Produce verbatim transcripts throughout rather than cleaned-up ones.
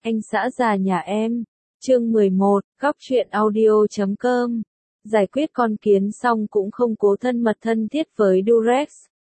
Anh xã già nhà em. Chương mười một, góc truyện audio chấm com. Giải quyết con kiến xong cũng không cố thân mật thân thiết với Durex.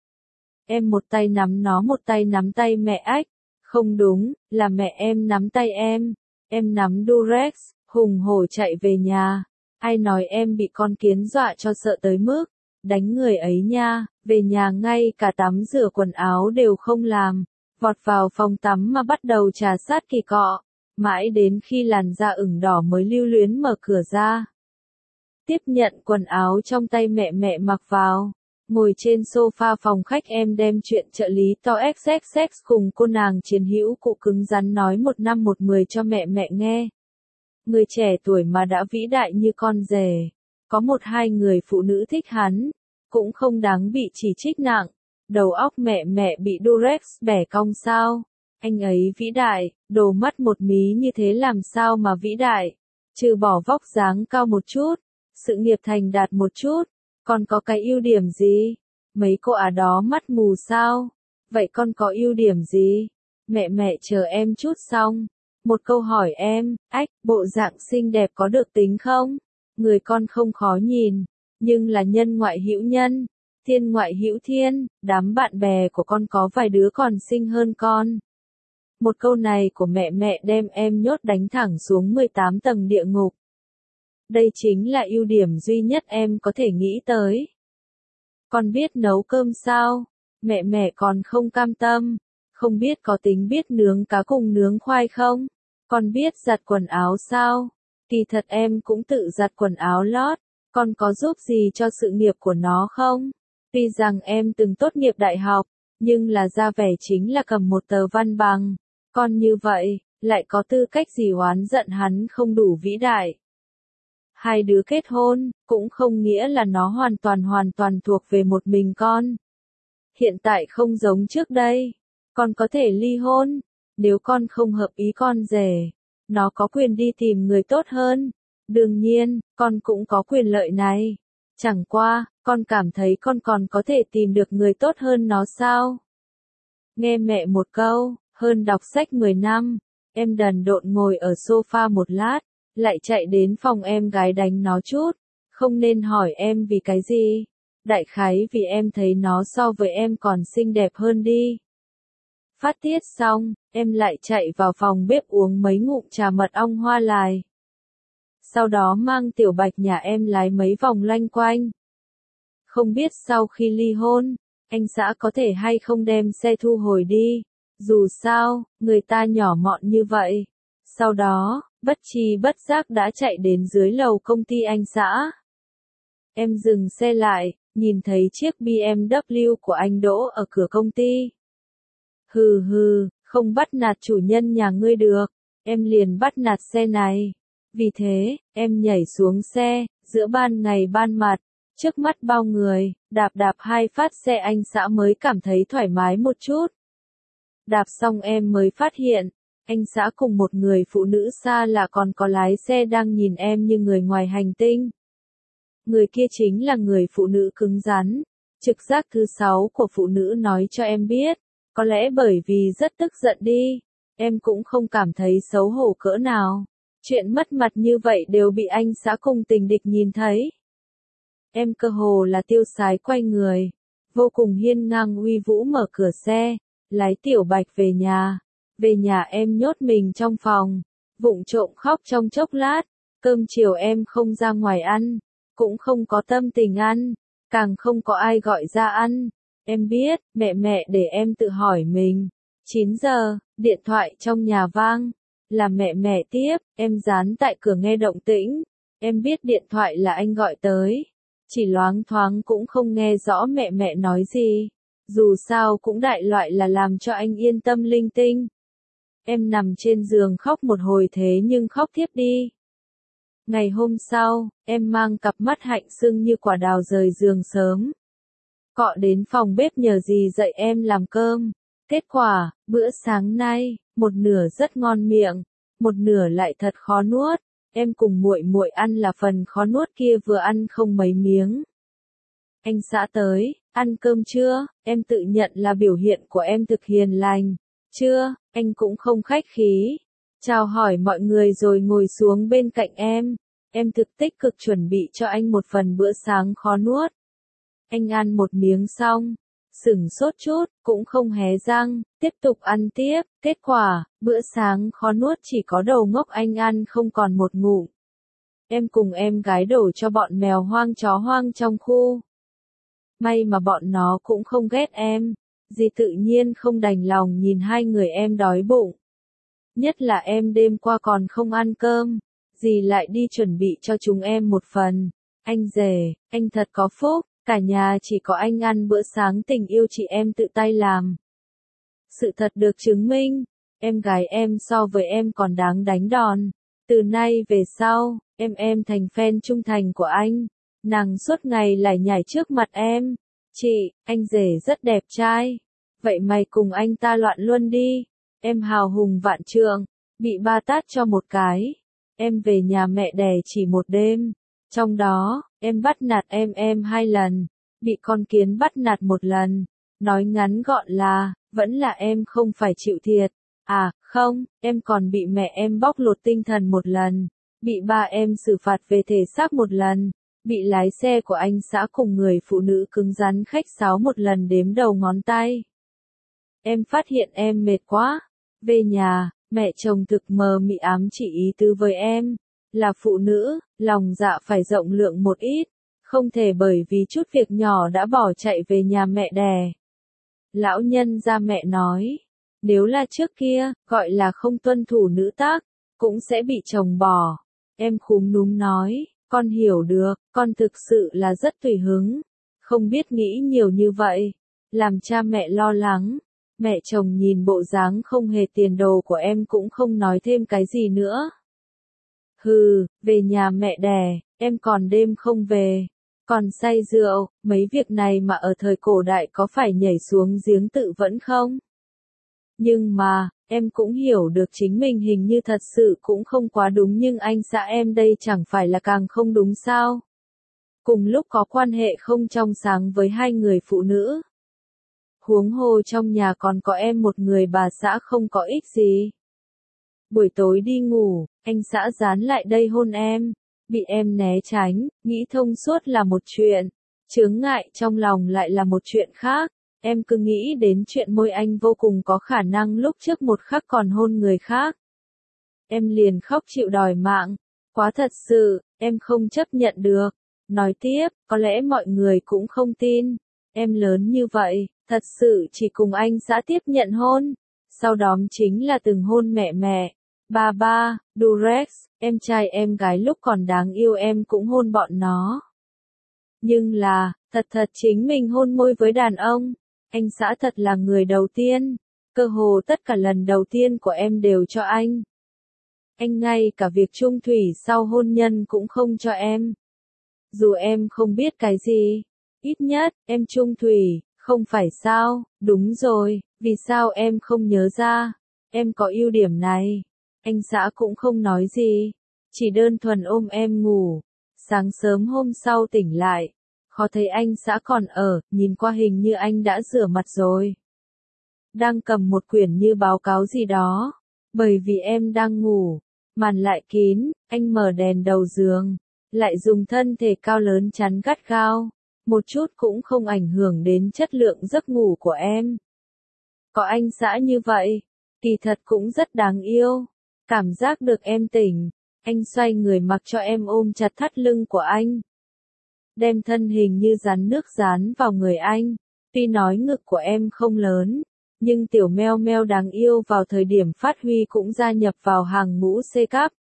Em một tay nắm nó một tay nắm tay mẹ ách. Không đúng, là mẹ em nắm tay em. Em nắm Durex, hùng hổ chạy về nhà. Ai nói em bị con kiến dọa cho sợ tới mức đánh người ấy nha, về nhà ngay cả tắm rửa quần áo đều không làm. Vọt vào phòng tắm mà bắt đầu trà sát kỳ cọ, mãi đến khi làn da ửng đỏ mới lưu luyến mở cửa ra. Tiếp nhận quần áo trong tay mẹ mẹ mặc vào, ngồi trên sofa phòng khách em đem chuyện trợ lý to xx xx cùng cô nàng chiến hữu cụ cứng rắn nói một năm một mười cho mẹ mẹ nghe. Người trẻ tuổi mà đã vĩ đại như con rể, có một hai người phụ nữ thích hắn, cũng không đáng bị chỉ trích nặng. Đầu óc mẹ mẹ bị Durex bẻ cong sao? Anh ấy vĩ đại, đồ mắt một mí như thế làm sao mà vĩ đại? Trừ bỏ vóc dáng cao một chút, sự nghiệp thành đạt một chút, còn có cái ưu điểm gì? Mấy cô ả đó mắt mù sao? Vậy con có ưu điểm gì? Mẹ mẹ chờ em chút xong. Một câu hỏi em, ách, bộ dạng xinh đẹp có được tính không? Người con không khó nhìn, nhưng là nhân ngoại hữu nhân. Thiên ngoại hữu thiên, đám bạn bè của con có vài đứa còn xinh hơn con. Một câu này của mẹ mẹ đem em nhốt đánh thẳng xuống mười tám tầng địa ngục. Đây chính là ưu điểm duy nhất em có thể nghĩ tới. Con biết nấu cơm sao? Mẹ mẹ còn không cam tâm. Không biết có tính biết nướng cá cùng nướng khoai không? Con biết giặt quần áo sao? Kỳ thật em cũng tự giặt quần áo lót. Con có giúp gì cho sự nghiệp của nó không? Tuy rằng em từng tốt nghiệp đại học, nhưng là ra vẻ chính là cầm một tờ văn bằng. Con như vậy, lại có tư cách gì oán giận hắn không đủ vĩ đại. Hai đứa kết hôn, cũng không nghĩa là nó hoàn toàn hoàn toàn thuộc về một mình con. Hiện tại không giống trước đây, con có thể ly hôn, nếu con không hợp ý con rể, nó có quyền đi tìm người tốt hơn. Đương nhiên, con cũng có quyền lợi này. Chẳng qua, con cảm thấy con còn có thể tìm được người tốt hơn nó sao? Nghe mẹ một câu, hơn đọc sách mười năm, em đần độn ngồi ở sofa một lát, lại chạy đến phòng em gái đánh nó chút. Không nên hỏi em vì cái gì. Đại khái vì em thấy nó so với em còn xinh đẹp hơn đi. Phát tiết xong, em lại chạy vào phòng bếp uống mấy ngụm trà mật ong hoa lài. Sau đó mang tiểu bạch nhà em lái mấy vòng loanh quanh. Không biết sau khi ly hôn, anh xã có thể hay không đem xe thu hồi đi. Dù sao, người ta nhỏ mọn như vậy. Sau đó, bất tri bất giác đã chạy đến dưới lầu công ty anh xã. Em dừng xe lại, nhìn thấy chiếc bê em vê của anh đỗ ở cửa công ty. Hừ hừ, không bắt nạt chủ nhân nhà ngươi được, em liền bắt nạt xe này. Vì thế, em nhảy xuống xe, giữa ban ngày ban mặt, trước mắt bao người, đạp đạp hai phát xe anh xã mới cảm thấy thoải mái một chút. Đạp xong em mới phát hiện, anh xã cùng một người phụ nữ xa lạ còn có lái xe đang nhìn em như người ngoài hành tinh. Người kia chính là người phụ nữ cứng rắn. Trực giác thứ sáu của phụ nữ nói cho em biết, có lẽ bởi vì rất tức giận đi, em cũng không cảm thấy xấu hổ cỡ nào. Chuyện mất mặt như vậy đều bị anh xã cùng tình địch nhìn thấy. Em cơ hồ là tiêu sái quay người, vô cùng hiên ngang uy vũ mở cửa xe, lái tiểu bạch về nhà. Về nhà em nhốt mình trong phòng, vụng trộm khóc trong chốc lát. Cơm chiều em không ra ngoài ăn, cũng không có tâm tình ăn, càng không có ai gọi ra ăn. Em biết, mẹ mẹ để em tự hỏi mình. chín giờ, điện thoại trong nhà vang. Là mẹ mẹ tiếp, em dán tại cửa nghe động tĩnh. Em biết điện thoại là anh gọi tới. Chỉ loáng thoáng cũng không nghe rõ mẹ mẹ nói gì. Dù sao cũng đại loại là làm cho anh yên tâm linh tinh. Em nằm trên giường khóc một hồi thế nhưng khóc thiếp đi. Ngày hôm sau, em mang cặp mắt hạnh sưng như quả đào rời giường sớm. Cọ đến phòng bếp nhờ dì dạy em làm cơm. Kết quả, bữa sáng nay, một nửa rất ngon miệng, một nửa lại thật khó nuốt. Em cùng muội muội ăn là phần khó nuốt kia vừa ăn không mấy miếng. Anh xã tới, ăn cơm chưa? Em tự nhận là biểu hiện của em thực hiền lành. Chưa, anh cũng không khách khí. chào hỏi mọi người rồi ngồi xuống bên cạnh em. Em thực tích cực chuẩn bị cho anh một phần bữa sáng khó nuốt. Anh ăn một miếng xong, sửng sốt chút, cũng không hé răng, tiếp tục ăn tiếp. Kết quả, bữa sáng khó nuốt chỉ có đầu ngốc anh ăn không còn một ngụm. Em cùng em gái đổ cho bọn mèo hoang chó hoang trong khu. May mà bọn nó cũng không ghét em. Dì tự nhiên không đành lòng nhìn hai người em đói bụng. Nhất là em đêm qua còn không ăn cơm. Dì lại đi chuẩn bị cho chúng em một phần. Anh rể, anh thật có phúc. Cả nhà chỉ có anh ăn bữa sáng tình yêu chị em tự tay làm. Sự thật được chứng minh, em gái em so với em còn đáng đánh đòn. Từ nay về sau, em em thành fan trung thành của anh. Nàng suốt ngày lải nhải trước mặt em. Chị, anh rể rất đẹp trai. Vậy mày cùng anh ta loạn luôn đi. Em hào hùng vạn trượng, bị ba tát cho một cái. Em về nhà mẹ đẻ chỉ một đêm. Trong đó, em bắt nạt em em hai lần, bị con kiến bắt nạt một lần. Nói ngắn gọn là, vẫn là em không phải chịu thiệt. À, không, em còn bị mẹ em bóc lột tinh thần một lần, bị ba em xử phạt về thể xác một lần, bị lái xe của anh xã cùng người phụ nữ cứng rắn khách sáo một lần đếm đầu ngón tay. Em phát hiện em mệt quá. Về nhà, mẹ chồng thực mờ mị ám chỉ ý tứ với em. Là phụ nữ, lòng dạ phải rộng lượng một ít, không thể bởi vì chút việc nhỏ đã bỏ chạy về nhà mẹ đẻ. Lão nhân gia mẹ nói, nếu là trước kia, gọi là không tuân thủ nữ tác, cũng sẽ bị chồng bỏ. Em khúm núm nói, con hiểu được, con thực sự là rất tùy hứng, không biết nghĩ nhiều như vậy, làm cha mẹ lo lắng. Mẹ chồng nhìn bộ dáng không hề tiền đồ của em cũng không nói thêm cái gì nữa. Hừ, về nhà mẹ đẻ, em còn đêm không về, còn say rượu, mấy việc này mà ở thời cổ đại có phải nhảy xuống giếng tự vẫn không? Nhưng mà, em cũng hiểu được chính mình hình như thật sự cũng không quá đúng nhưng anh xã em đây chẳng phải là càng không đúng sao? Cùng lúc có quan hệ không trong sáng với hai người phụ nữ. Huống hồ trong nhà còn có em một người bà xã không có ích gì. Buổi tối đi ngủ, anh xã dán lại đây hôn em, bị em né tránh, nghĩ thông suốt là một chuyện, chướng ngại trong lòng lại là một chuyện khác. Em cứ nghĩ đến chuyện môi anh vô cùng có khả năng lúc trước một khắc còn hôn người khác. Em liền khóc chịu đòi mạng, quá thật sự, em không chấp nhận được. Nói tiếp, có lẽ mọi người cũng không tin, em lớn như vậy, thật sự chỉ cùng anh xã tiếp nhận hôn, sau đó chính là từng hôn mẹ mẹ. Ba ba, Durex, em trai em gái lúc còn đáng yêu em cũng hôn bọn nó. Nhưng là, thật thật chính mình hôn môi với đàn ông, anh xã thật là người đầu tiên, cơ hồ tất cả lần đầu tiên của em đều cho anh. Anh ngay cả việc chung thủy sau hôn nhân cũng không cho em. Dù em không biết cái gì, ít nhất, em chung thủy, không phải sao, đúng rồi, vì sao em không nhớ ra, em có ưu điểm này. Anh xã cũng không nói gì, chỉ đơn thuần ôm em ngủ. Sáng sớm hôm sau tỉnh lại, khó thấy anh xã còn ở, nhìn qua hình như anh đã rửa mặt rồi. Đang cầm một quyển như báo cáo gì đó, bởi vì em đang ngủ, màn lại kín, anh mở đèn đầu giường, lại dùng thân thể cao lớn chắn gắt gao, một chút cũng không ảnh hưởng đến chất lượng giấc ngủ của em. Có anh xã như vậy, kỳ thật cũng rất đáng yêu. Cảm giác được em tỉnh, anh xoay người mặc cho em ôm chặt thắt lưng của anh. Đem thân hình như rắn nước dán vào người anh. Tuy nói ngực của em không lớn, nhưng tiểu meo meo đáng yêu vào thời điểm phát huy cũng gia nhập vào hàng ngũ C cấp.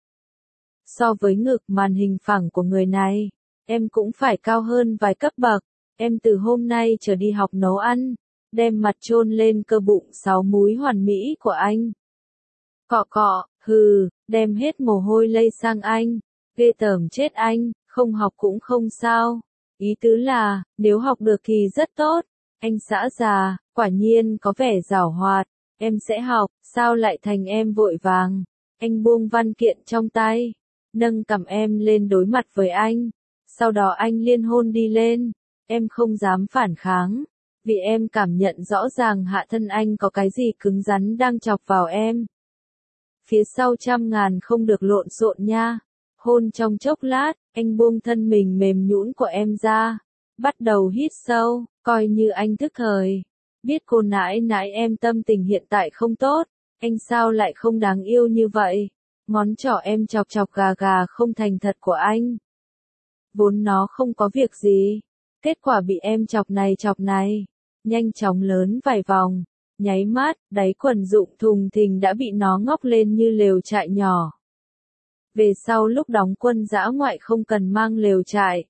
So với ngực màn hình phẳng của người này, em cũng phải cao hơn vài cấp bậc. Em từ hôm nay trở đi học nấu ăn, đem mặt chôn lên cơ bụng sáu múi hoàn mỹ của anh. Cọ cọ, hừ, đem hết mồ hôi lây sang anh, ghê tởm chết anh, không học cũng không sao. Ý tứ là, nếu học được thì rất tốt. Anh xã già, quả nhiên có vẻ giảo hoạt, em sẽ học, sao lại thành em vội vàng. Anh buông văn kiện trong tay, nâng cằm em lên đối mặt với anh, sau đó anh liên hôn đi lên. Em không dám phản kháng, vì em cảm nhận rõ ràng hạ thân anh có cái gì cứng rắn đang chọc vào em. phía sau trăm ngàn không được lộn xộn nha. Hôn trong chốc lát, anh buông thân mình mềm nhũn của em ra, bắt đầu hít sâu, coi như anh thức thời. Biết cô nãi nãi em tâm tình hiện tại không tốt, anh sao lại không đáng yêu như vậy. Ngón trỏ em chọc chọc gà gà không thành thật của anh. Vốn nó không có việc gì, kết quả bị em chọc này chọc này, nhanh chóng lớn vài vòng, nháy mắt, đáy quần rụng thùng thình đã bị nó ngóc lên như lều trại nhỏ. Về sau lúc đóng quân dã ngoại không cần mang lều trại.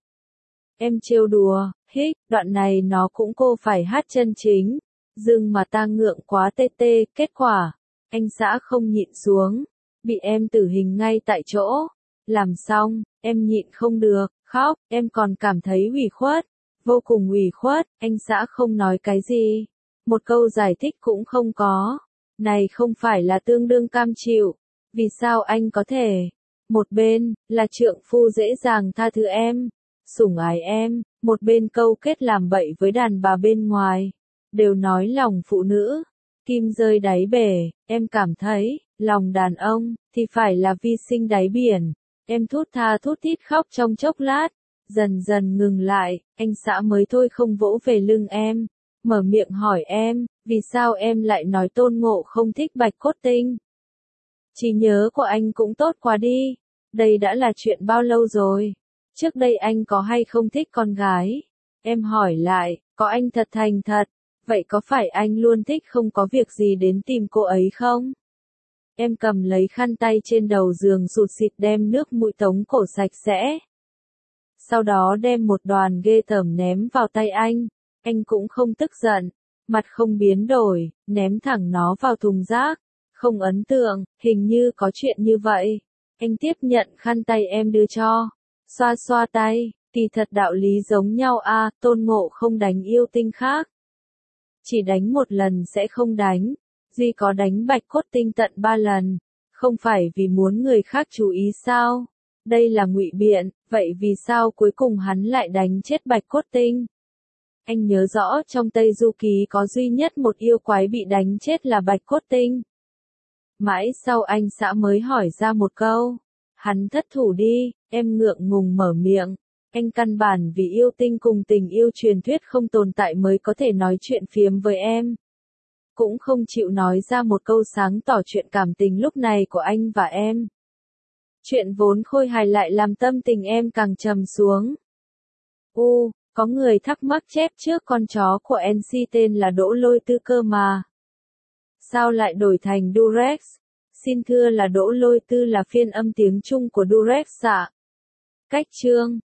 Em trêu đùa, hích, đoạn này nó cũng cô phải hát chân chính, dưng mà ta ngượng quá tê tê, kết quả, anh xã không nhịn xuống, bị em tử hình ngay tại chỗ. Làm xong, em nhịn không được, khóc, em còn cảm thấy ủy khuất, vô cùng ủy khuất, anh xã không nói cái gì, một câu giải thích cũng không có. Này không phải là tương đương cam chịu, vì sao anh có thể? Một bên, là trượng phu dễ dàng tha thứ em, sủng ái em, một bên câu kết làm bậy với đàn bà bên ngoài, đều nói lòng phụ nữ, kim rơi đáy bể, em cảm thấy, lòng đàn ông, thì phải là vi sinh đáy biển. Em thút tha thút thít khóc trong chốc lát, dần dần ngừng lại, anh xã mới thôi không vỗ về lưng em, mở miệng hỏi em, vì sao em lại nói Tôn Ngộ không thích Bạch Cốt Tinh? Trí nhớ của anh cũng tốt quá đi, đây đã là chuyện bao lâu rồi? Trước đây anh có hay không thích con gái? Em hỏi lại, có anh thật thành thật, vậy có phải anh luôn thích không có việc gì đến tìm cô ấy không? Em cầm lấy khăn tay trên đầu giường sụt sịt đem nước mũi tống cổ sạch sẽ. Sau đó đem một đoàn ghê tởm ném vào tay anh, anh cũng không tức giận, mặt không biến đổi, ném thẳng nó vào thùng rác. Không ấn tượng, hình như có chuyện như vậy. Anh tiếp nhận khăn tay em đưa cho, xoa xoa tay, kỳ thật đạo lý giống nhau a, Tôn Ngộ không đánh yêu tinh khác. Chỉ đánh một lần sẽ không đánh, duy có đánh Bạch Cốt Tinh tận ba lần, không phải vì muốn người khác chú ý sao? Đây là ngụy biện, vậy vì sao cuối cùng hắn lại đánh chết Bạch Cốt Tinh? Anh nhớ rõ trong Tây Du Ký có duy nhất một yêu quái bị đánh chết là Bạch Cốt Tinh. Mãi sau anh xã mới hỏi ra một câu, hắn thất thủ đi, em ngượng ngùng mở miệng. Anh căn bản vì yêu tinh cùng tình yêu truyền thuyết không tồn tại mới có thể nói chuyện phiếm với em. Cũng không chịu nói ra một câu sáng tỏ chuyện cảm tình lúc này của anh và em. Chuyện vốn khôi hài lại làm tâm tình em càng trầm xuống. U, có người thắc mắc chép trước con chó của en xê tên là Đỗ Lôi Tư cơ mà. Sao lại đổi thành Durex? Xin thưa là Đỗ Lôi Tư là phiên âm tiếng Trung của Durex ạ. Cách chương